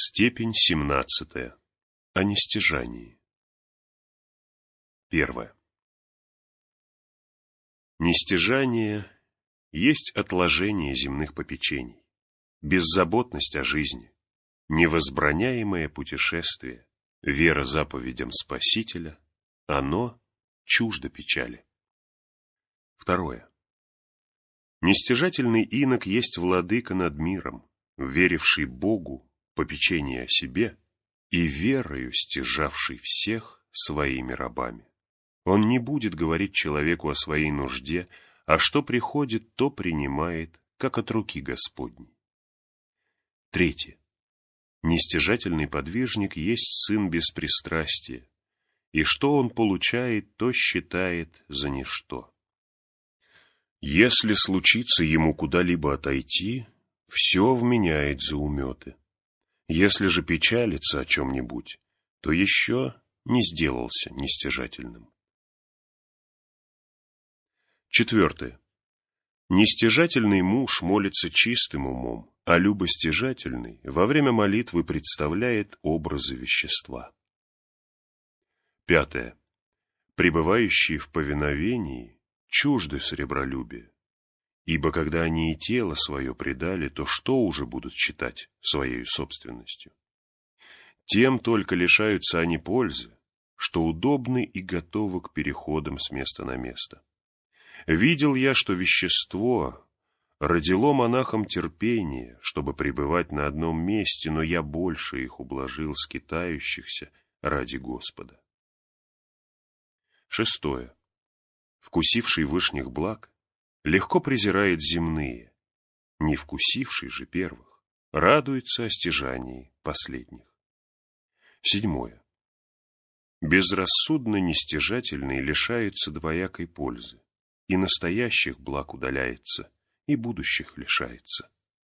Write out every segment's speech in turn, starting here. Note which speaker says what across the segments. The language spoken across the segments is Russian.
Speaker 1: Степень 17. О нестяжании. 1. Нестяжание есть отложение земных попечений, беззаботность о жизни, невозбраняемое путешествие, вера заповедям Спасителя, оно чуждо печали. 2. Нестяжательный инок есть владыка над миром, веривший Богу попечение о себе и верою стяжавший всех своими рабами. Он не будет говорить человеку о своей нужде, а что приходит, то принимает, как от руки Господней. 3. Нестяжательный подвижник есть сын беспристрастия, и что он получает, то считает за ничто. Если случится ему куда-либо отойти, все вменяет за уметы. Если же печалится о чем-нибудь, то еще не сделался нестяжательным. 4. Нестяжательный муж молится чистым умом, а любостяжательный во время молитвы представляет образы вещества. 5. Пребывающие в повиновении чужды сребролюбия, ибо когда они и тело свое предали, то что уже будут считать своей собственностью? Тем только лишаются они пользы, что удобны и готовы к переходам с места на место. Видел я, что вещество родило монахам терпение, чтобы пребывать на одном месте, но я больше их ублажил скитающихся ради Господа. 6. Вкусивший вышних благ легко презирает земные, не вкусивший же первых радуется о стяжании последних. 7. Безрассудно нестяжательный лишается двоякой пользы, и настоящих благ удаляется, и будущих лишается.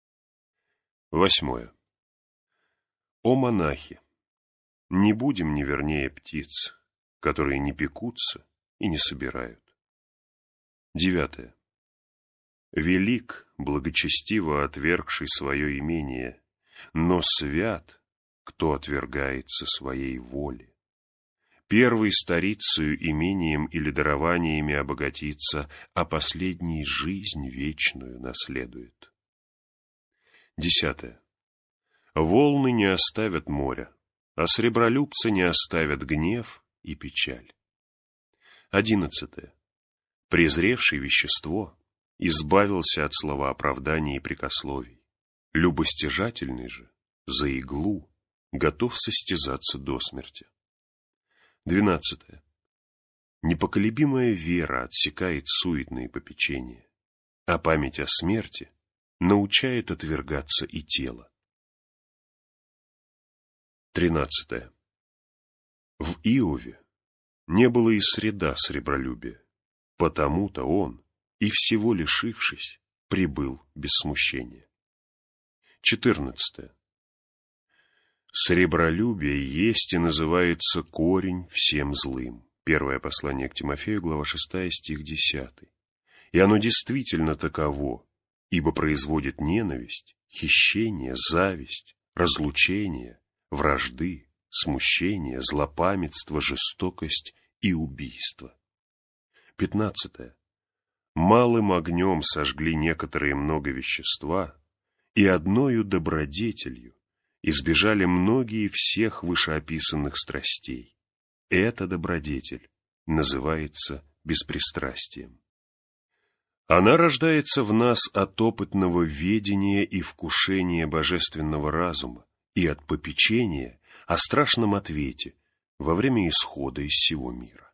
Speaker 1: 8. О монахи! Не будем невернее птиц, которые не пекутся и не собирают. 9. Велик, благочестиво отвергший свое имение, но свят, кто отвергается своей воли. Первый старицею имением или дарованиями обогатится, а последний жизнь вечную наследует. 10. Волны не оставят моря, а сребролюбца не оставят гнев и печаль. 11. Презревший вещество избавился от словооправданий и прикословий. Любостяжательный же за иглу готов состязаться до смерти. 12. Непоколебимая вера отсекает суетные попечения, а память о смерти научает отвергаться и тело. 13. В Иове не было и среда сребролюбия, потому-то он, и всего лишившись, прибыл без смущения. 14. Сребролюбие есть и называется корень всем злым. Первое послание к Тимофею, глава 6, стих 10. И оно действительно таково, ибо производит ненависть, хищение, зависть, разлучение, вражды, смущение, злопамятство, жестокость и убийство. 15. Малым огнем сожгли некоторые много вещества, и одною добродетелью избежали многие всех вышеописанных страстей. Эта добродетель называется беспристрастием. Она рождается в нас от опытного ведения и вкушения божественного разума и от попечения о страшном ответе во время исхода из сего мира.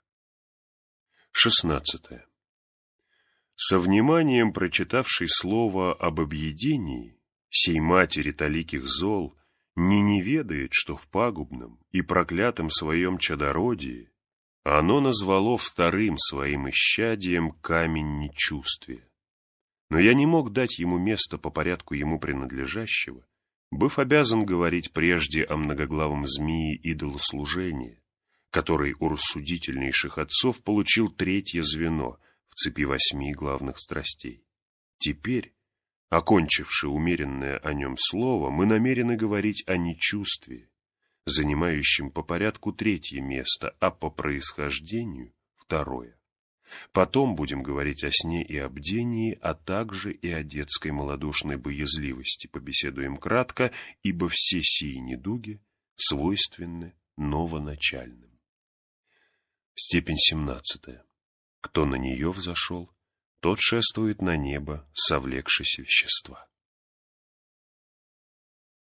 Speaker 1: 16. Со вниманием прочитавший слово об объедении, сей матери таликих зол, не ведает, что в пагубном и проклятом своем чадородии оно назвало вторым своим исчадием камень нечувствия. Но я не мог дать ему место по порядку ему принадлежащего, быв обязан говорить прежде о многоглавом змее идолослужения, который у рассудительнейших отцов получил третье звено в цепи 8 главных страстей. Теперь Окончивши умеренное о нем слово, мы намерены говорить о нечувствии, занимающем по порядку третье место, а по происхождению второе. Потом будем говорить о сне и о бдении, а также и о детской малодушной боязливости. Побеседуем кратко, ибо все сии недуги свойственны новоначальным. Степень 17. Кто на нее взошел, тот шествует на небо, совлекшись вещества.